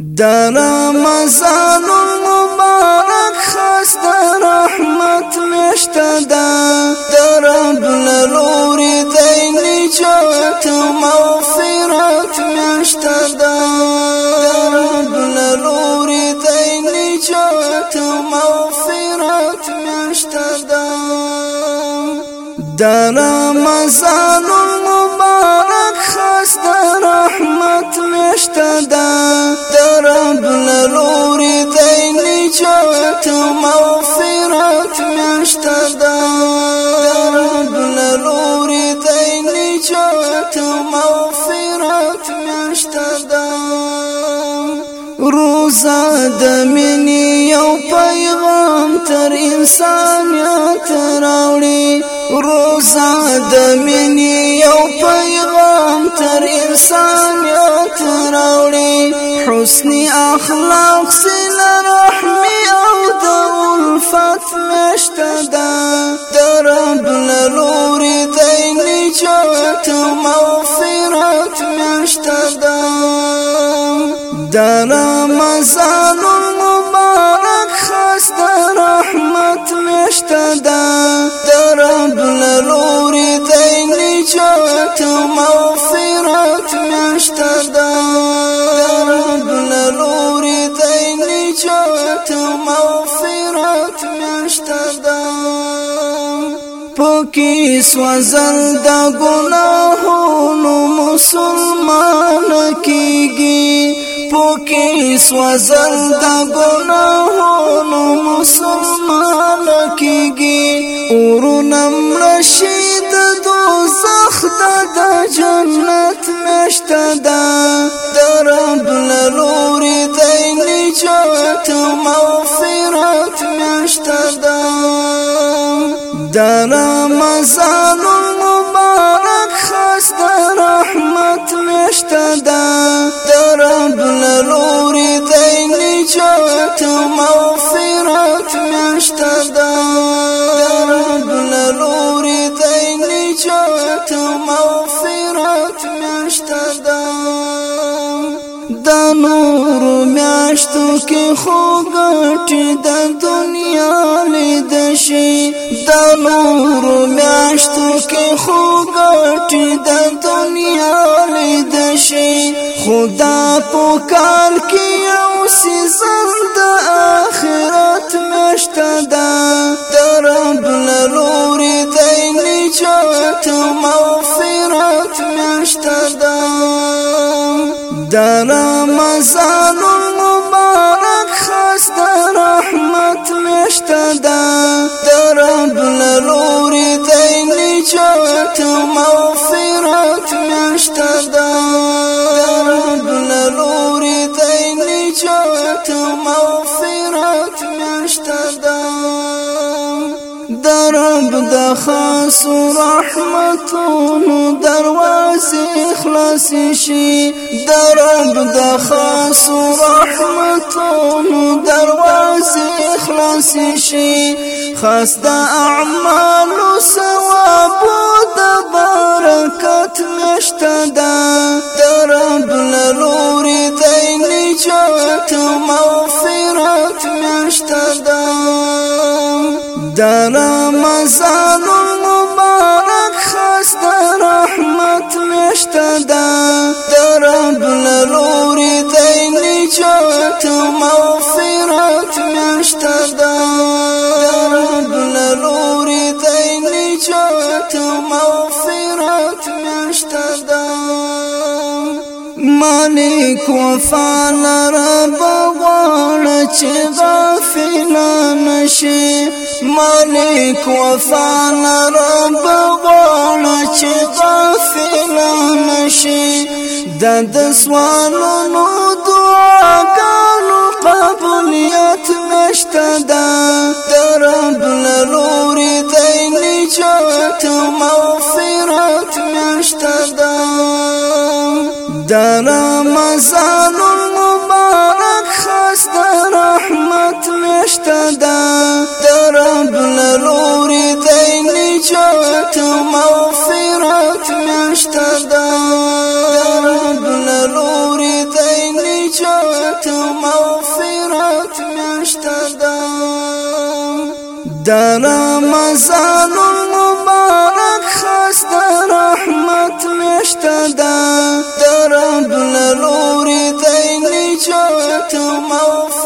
در رمضان المبارک خاص در رحمت میشته ده در رب لوري دی نجات و مغفرت میشته ده در رب لوري دی نجات و مغفرت میشته ده در رمضان المبارک خاص در رحمت میشته ده در رب لوري دی نجات و مغفرت میشته ده در رب لوري دی نجات و مغفرت میشته ده روزه د مینې یو پیغام تر انسانیت راوړي روزه د مینې یو پیغام تر انسانیت راوړي حسن اخلاق صله رحمي او د الفت میشته ده د رب لوري دی نجات و مغفرت میشته ده در رمضان المبارک خاص در رحمت میشته ده در رب لوري دی نجات و مغفرت میشته ده در رب لوري دی نجات و مغفرت میشته ده پکی سوزل دا گناهونو مسلمان کیگی پکی سوزل دا گناهونو مسلمان کیگی اورونم رشید دوزخ دا جنت میشته ده در رب لوري دی نجات و مغفرت میشته ده در رمضان المبارک خاص در رحمت میشته ده در رب لوري دی نجات و مغفرت میشته ده در رب لوري دی نجات و مغفرت میشته ده د نور میاشتو کې خو ګټي د دنیا لید شي د نور میاشتو کې خو ګټي د دنیا لید شي خدا په کال کې یو سیزن د آخرت میشته ده د رب لوري دی نجات و مغفرت میشته ده در رمضان المبارک خاص در رحمت میشته ده در رب لوري دی نجات و مغفرت میشته ده در رب لوري دی نجات و مغفرت میشته ده در رب د خاص رحمتونو دروازې خلاص شي در رب د خاص رحمتونو دروازې خلاص شي خاص د اعمالو ثواب د برکت میشته ده در رب لوري دی نجات و مغفرت میشته ده در رمضان المبارک خاص در رحمت میشته ده در رب لوري دی نجات و مغفرت میشته ده در رب لوري دی نجات و مغفرت میشته ده مالک وفا لرب غواړه چې غافل نشي مالک وفا لرب غواړه چې غافل نشي د سوالونو دعاګانو قبولیت میشته ده د رب لوري دی نجات و مغفرت میشته ده در رمضان المبارک خاص در رحمت میشته ده در رب لوري دی نجات و مغفرت میشته ده در رب لوري دی نجات مغفرت میشتدا در رمضان المبارک خاص در رحمت میشتدا در رب لوري دی نجات مغفرت